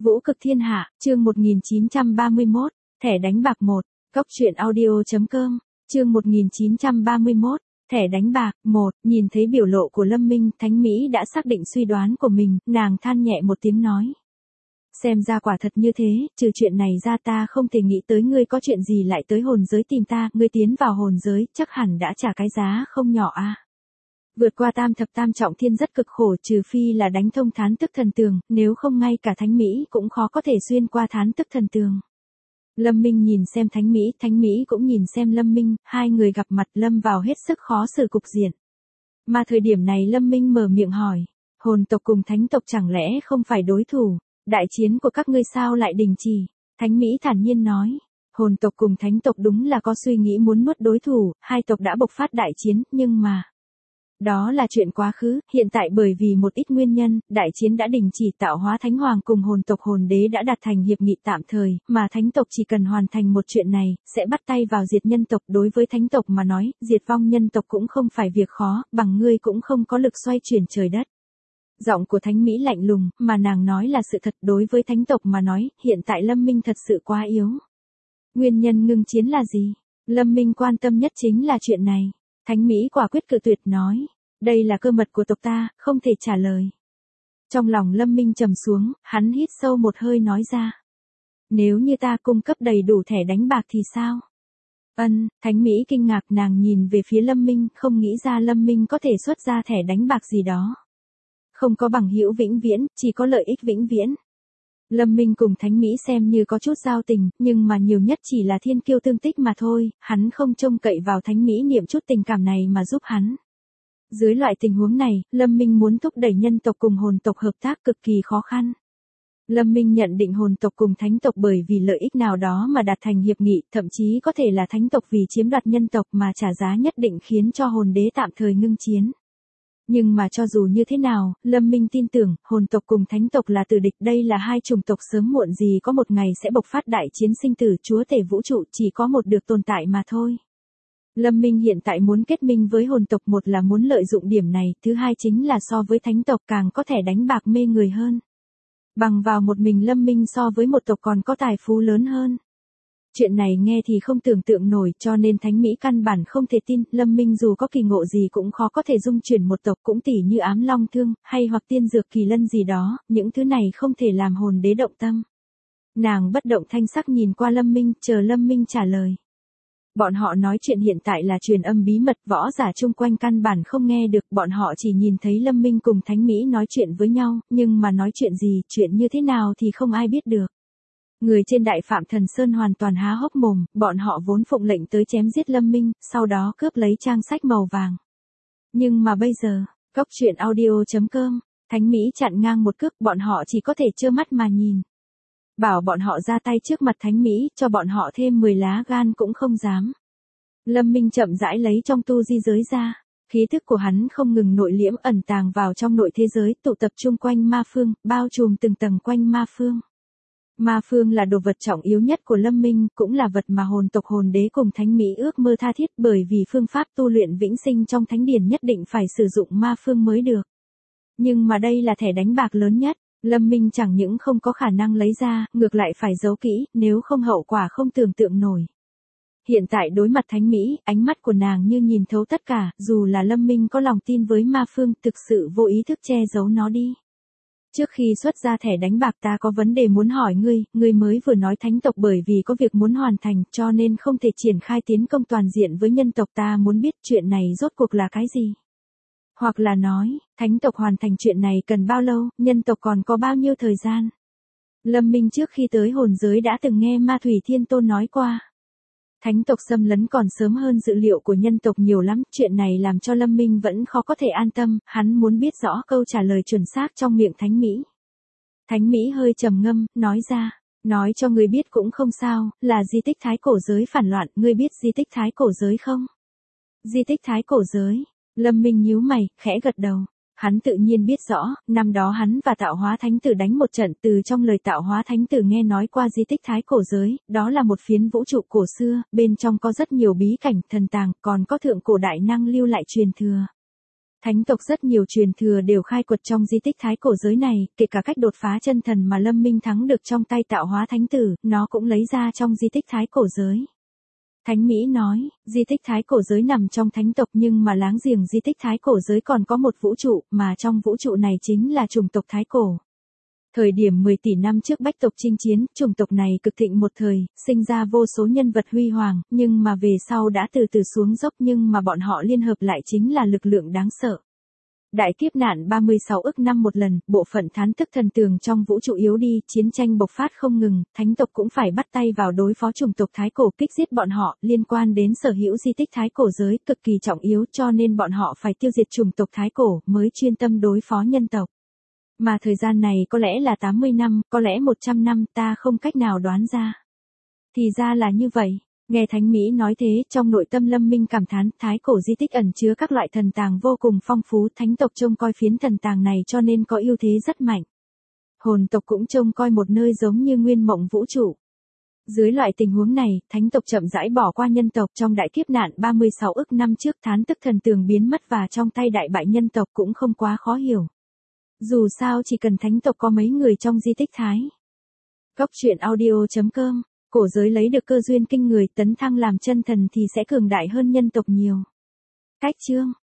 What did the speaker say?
Vũ cực thiên hạ, chương 1931, thẻ đánh bạc 1, Cóc truyện audio.com, chương 1931, thẻ đánh bạc 1, nhìn thấy biểu lộ của Lâm Minh, Thánh Mỹ đã xác định suy đoán của mình, nàng than nhẹ một tiếng nói. Xem ra quả thật như thế, trừ chuyện này ra ta không thể nghĩ tới ngươi có chuyện gì lại tới hồn giới tìm ta, ngươi tiến vào hồn giới, chắc hẳn đã trả cái giá không nhỏ a. Vượt qua tam thập tam trọng thiên rất cực khổ, trừ phi là đánh thông thán tức thần tường, nếu không ngay cả Thánh Mỹ cũng khó có thể xuyên qua thán tức thần tường. Lâm Minh nhìn xem Thánh Mỹ cũng nhìn xem Lâm Minh, hai người gặp mặt lâm vào hết sức khó xử cục diện. Mà thời điểm này Lâm Minh mở miệng hỏi, hồn tộc cùng thánh tộc chẳng lẽ không phải đối thủ, đại chiến của các ngươi sao lại đình chỉ? Thánh Mỹ thản nhiên nói, hồn tộc cùng thánh tộc đúng là có suy nghĩ muốn nuốt đối thủ, hai tộc đã bộc phát đại chiến, nhưng mà đó là chuyện quá khứ, hiện tại bởi vì một ít nguyên nhân, đại chiến đã đình chỉ, tạo hóa thánh hoàng cùng hồn tộc hồn đế đã đạt thành hiệp nghị tạm thời, mà thánh tộc chỉ cần hoàn thành một chuyện này, sẽ bắt tay vào diệt nhân tộc. Đối với thánh tộc mà nói, diệt vong nhân tộc cũng không phải việc khó, bằng ngươi cũng không có lực xoay chuyển trời đất. Giọng của Thánh Mỹ lạnh lùng, mà nàng nói là sự thật. Đối với thánh tộc mà nói, hiện tại Lâm Minh thật sự quá yếu. Nguyên nhân ngưng chiến là gì? Lâm Minh quan tâm nhất chính là chuyện này. Thánh Mỹ quả quyết cự tuyệt nói, đây là cơ mật của tộc ta, không thể trả lời. Trong lòng Lâm Minh trầm xuống, hắn hít sâu một hơi nói ra. Nếu như ta cung cấp đầy đủ thẻ đánh bạc thì sao? Thánh Mỹ kinh ngạc, nàng nhìn về phía Lâm Minh, không nghĩ ra Lâm Minh có thể xuất ra thẻ đánh bạc gì đó. Không có bằng hữu vĩnh viễn, chỉ có lợi ích vĩnh viễn. Lâm Minh cùng Thánh Mỹ xem như có chút giao tình, nhưng mà nhiều nhất chỉ là thiên kiêu tương tích mà thôi, hắn không trông cậy vào Thánh Mỹ niệm chút tình cảm này mà giúp hắn. Dưới loại tình huống này, Lâm Minh muốn thúc đẩy nhân tộc cùng hồn tộc hợp tác cực kỳ khó khăn. Lâm Minh nhận định hồn tộc cùng thánh tộc bởi vì lợi ích nào đó mà đạt thành hiệp nghị, thậm chí có thể là thánh tộc vì chiếm đoạt nhân tộc mà trả giá nhất định khiến cho hồn đế tạm thời ngưng chiến. Nhưng mà cho dù như thế nào, Lâm Minh tin tưởng, hồn tộc cùng thánh tộc là tử địch, đây là hai chủng tộc sớm muộn gì có một ngày sẽ bộc phát đại chiến sinh tử, chúa tể vũ trụ chỉ có một được tồn tại mà thôi. Lâm Minh hiện tại muốn kết minh với hồn tộc, một là muốn lợi dụng điểm này, thứ hai chính là so với thánh tộc càng có thể đánh bạc mê người hơn. Bằng vào một mình Lâm Minh so với một tộc còn có tài phú lớn hơn. Chuyện này nghe thì không tưởng tượng nổi, cho nên Thánh Mỹ căn bản không thể tin, Lâm Minh dù có kỳ ngộ gì cũng khó có thể dung chuyển một tộc, cũng tỉ như ám long thương, hay hoặc tiên dược kỳ lân gì đó, những thứ này không thể làm hồn đế động tâm. Nàng bất động thanh sắc nhìn qua Lâm Minh, chờ Lâm Minh trả lời. Bọn họ nói chuyện hiện tại là truyền âm bí mật, võ giả chung quanh căn bản không nghe được, bọn họ chỉ nhìn thấy Lâm Minh cùng Thánh Mỹ nói chuyện với nhau, nhưng mà nói chuyện gì, chuyện như thế nào thì không ai biết được. Người trên Đại Phạm Thần Sơn hoàn toàn há hốc mồm, bọn họ vốn phụng lệnh tới chém giết Lâm Minh, sau đó cướp lấy trang sách màu vàng. Nhưng mà bây giờ, Cóc truyện audio.com, Thánh Mỹ chặn ngang một cước, bọn họ chỉ có thể trơ mắt mà nhìn. Bảo bọn họ ra tay trước mặt Thánh Mỹ, cho bọn họ thêm 10 lá gan cũng không dám. Lâm Minh chậm rãi lấy trong tu di giới ra, khí thức của hắn không ngừng nội liễm ẩn tàng vào trong nội thế giới, tụ tập chung quanh ma phương, bao trùm từng tầng quanh ma phương. Ma phương là đồ vật trọng yếu nhất của Lâm Minh, cũng là vật mà hồn tộc hồn đế cùng Thánh Mỹ ước mơ tha thiết, bởi vì phương pháp tu luyện vĩnh sinh trong thánh điển nhất định phải sử dụng ma phương mới được. Nhưng mà đây là thẻ đánh bạc lớn nhất, Lâm Minh chẳng những không có khả năng lấy ra, ngược lại phải giấu kỹ, nếu không hậu quả không tưởng tượng nổi. Hiện tại đối mặt Thánh Mỹ, ánh mắt của nàng như nhìn thấu tất cả, dù là Lâm Minh có lòng tin với ma phương, thực sự vô ý thức che giấu nó đi. Trước khi xuất ra thẻ đánh bạc ta có vấn đề muốn hỏi ngươi mới vừa nói thánh tộc bởi vì có việc muốn hoàn thành cho nên không thể triển khai tiến công toàn diện với nhân tộc, ta muốn biết chuyện này rốt cuộc là cái gì? Hoặc là nói, thánh tộc hoàn thành chuyện này cần bao lâu, nhân tộc còn có bao nhiêu thời gian? Lâm Minh trước khi tới hồn giới đã từng nghe Ma Thủy Thiên Tôn nói qua. Thánh tộc xâm lấn còn sớm hơn dự liệu của nhân tộc nhiều lắm, chuyện này làm cho Lâm Minh vẫn khó có thể an tâm, hắn muốn biết rõ câu trả lời chuẩn xác trong miệng Thánh Mỹ. Thánh Mỹ hơi trầm ngâm, nói ra, nói cho ngươi biết cũng không sao, là di tích thái cổ giới phản loạn, ngươi biết di tích thái cổ giới không? Di tích thái cổ giới, Lâm Minh nhíu mày, khẽ gật đầu. Hắn tự nhiên biết rõ, năm đó hắn và Tạo Hóa Thánh Tử đánh một trận, từ trong lời Tạo Hóa Thánh Tử nghe nói qua di tích thái cổ giới, đó là một phiến vũ trụ cổ xưa, bên trong có rất nhiều bí cảnh, thần tàng, còn có thượng cổ đại năng lưu lại truyền thừa. Thánh tộc rất nhiều truyền thừa đều khai quật trong di tích thái cổ giới này, kể cả cách đột phá chân thần mà Lâm Minh thắng được trong tay tạo hóa thánh tử, nó cũng lấy ra trong di tích thái cổ giới. Thánh Mỹ nói, di tích thái cổ giới nằm trong thánh tộc nhưng mà láng giềng di tích thái cổ giới còn có một vũ trụ, mà trong vũ trụ này chính là chủng tộc thái cổ. Thời điểm 10 tỷ năm trước bách tộc chinh chiến, chủng tộc này cực thịnh một thời, sinh ra vô số nhân vật huy hoàng, nhưng mà về sau đã từ từ xuống dốc, nhưng mà bọn họ liên hợp lại chính là lực lượng đáng sợ. Đại kiếp nạn 36 ức năm một lần, bộ phận thán thức thần tường trong vũ trụ yếu đi, chiến tranh bộc phát không ngừng, thánh tộc cũng phải bắt tay vào đối phó chủng tộc thái cổ, kích giết bọn họ, liên quan đến sở hữu di tích thái cổ giới cực kỳ trọng yếu, cho nên bọn họ phải tiêu diệt chủng tộc thái cổ mới chuyên tâm đối phó nhân tộc. Mà thời gian này có lẽ là 80 năm, có lẽ 100 năm, ta không cách nào đoán ra. Thì ra là như vậy. Nghe Thánh Mỹ nói thế, trong nội tâm Lâm Minh cảm thán, thái cổ di tích ẩn chứa các loại thần tàng vô cùng phong phú, thánh tộc trông coi phiến thần tàng này cho nên có ưu thế rất mạnh. Hồn tộc cũng trông coi một nơi giống như nguyên mộng vũ trụ. Dưới loại tình huống này, thánh tộc chậm rãi bỏ qua nhân tộc trong đại kiếp nạn 36 ức năm trước, thán tức thần tường biến mất và trong tay đại bại nhân tộc cũng không quá khó hiểu. Dù sao chỉ cần thánh tộc có mấy người trong di tích thái. Góc truyện audio.com, cổ giới lấy được cơ duyên kinh người, tấn thăng làm chân thần thì sẽ cường đại hơn nhân tộc nhiều. Cách chương